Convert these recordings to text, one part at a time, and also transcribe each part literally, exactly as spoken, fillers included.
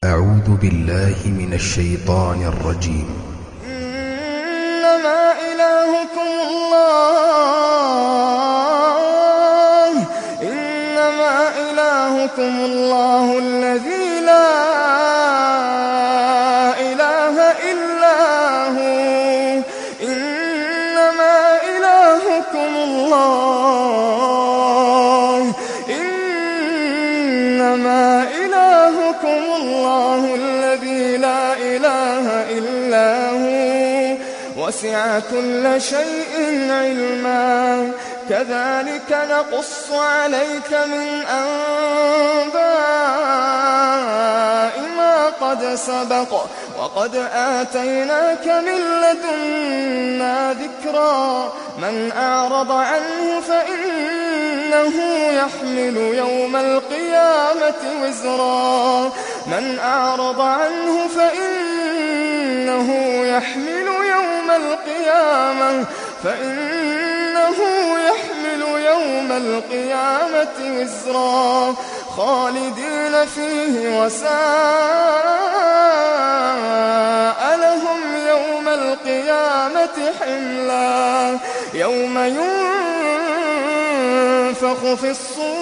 أعوذ بالله من الشيطان الرجيم. إنما إلهكم الله إنما إلهكم الله الذي لا إله إلا هو إنما إلهكم الله إنما إلهكم الله الذي لا إله إلا هو وسع كل شيء علما كذلك نقص عليك من أنباء ما قد سبق وقد آتيناك من لدنا ذكرا من أعرض عنه فإنه يحمل يوم القيامة وزرا من أعرض عنه فإنه يحمل يوم القيامة فإنه يحمل يوم القيامة وزرا خالدين فيه وساء لهم يوم القيامة حملا يوم ينفخ في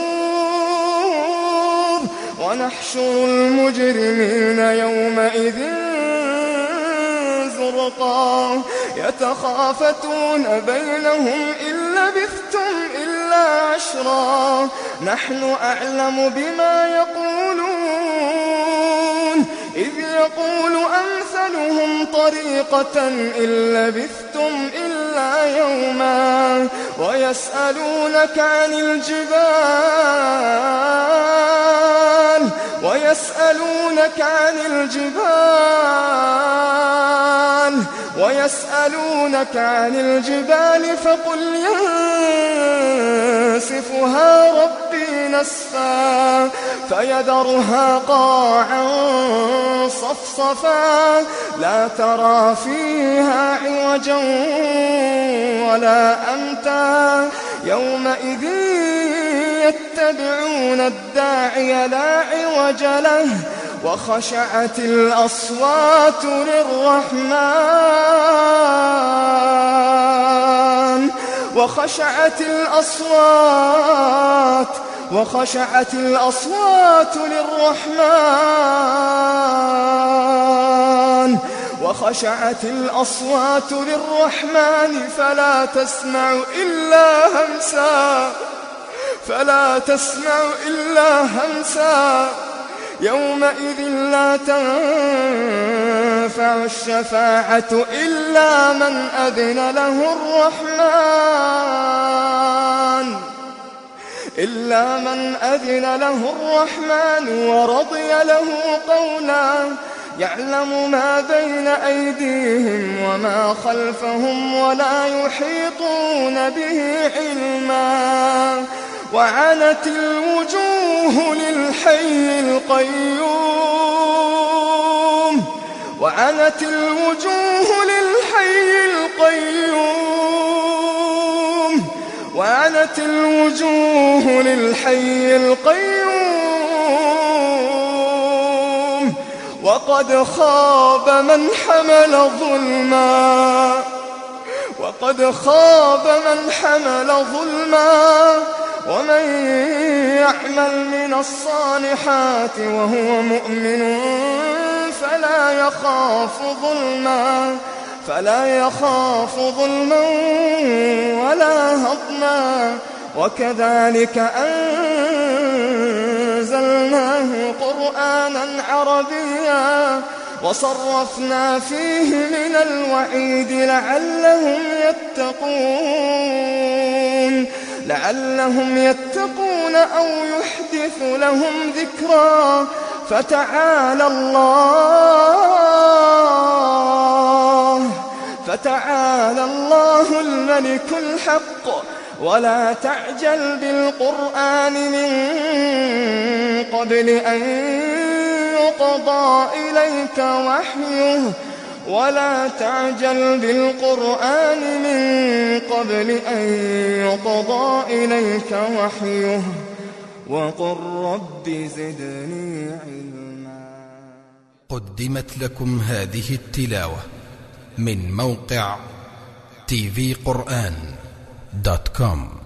الصور ونحشر المجرمين يومئذ زرقا يتخافتون بينهم إن لبثتم إلا عشرا نحن أعلم بما يقولون إذ يقول أمثلهم طريقة إن لبثتم إلا يوما ويسألونك عن الجبال ويسألونك عن الجبال ويسألونك عن الجبال فقل ينسفها ربي نسفا فيذرها قاعا صفصفا لا ترى فيها عوجا ولا أمتا يومئذ يتبعون الداعي لا عوج له وخشعت الأصوات للرحمن وخشعت الأصوات وخشعت الأصوات للرحمن وخشعت الأصوات للرحمن فلا تسمع إلا همسا فلا تسمع إلا همسا يومئذ لا تنفع الشفاعة إلا من أذن له الرحمن إلا من أذن له الرحمن ورضي له قولا يعلم ما بين أيديهم وما خلفهم ولا يحيطون به علما وعنت الوجوه للحي القيوم وعنت الوجوه للحي القيوم وعنت الوجوه للحي القيوم وقد خاب من حمل ظلما وقد خاب من حمل ظلما ومن يعمل من الصالحات وهو مؤمن فلا يخاف ظلما فلا يخاف ظلما ولا هضما وكذلك أنزلناه قرآنا عربيا وصرفنا فيه من الوعيد لعلهم يتقون لعلهم يتقون أو يحدث لهم ذكرا فتعالى الله فتعالى الله الملك الحق ولا تعجل بالقرآن من قبل أن يقضى إليك وحيه ولا تعجل بالقرآن من قبل أن يقضى إليك وحيه وقل رب زدني علما. قدمت لكم هذه التلاوة من موقع تي في قرآن دوت كوم.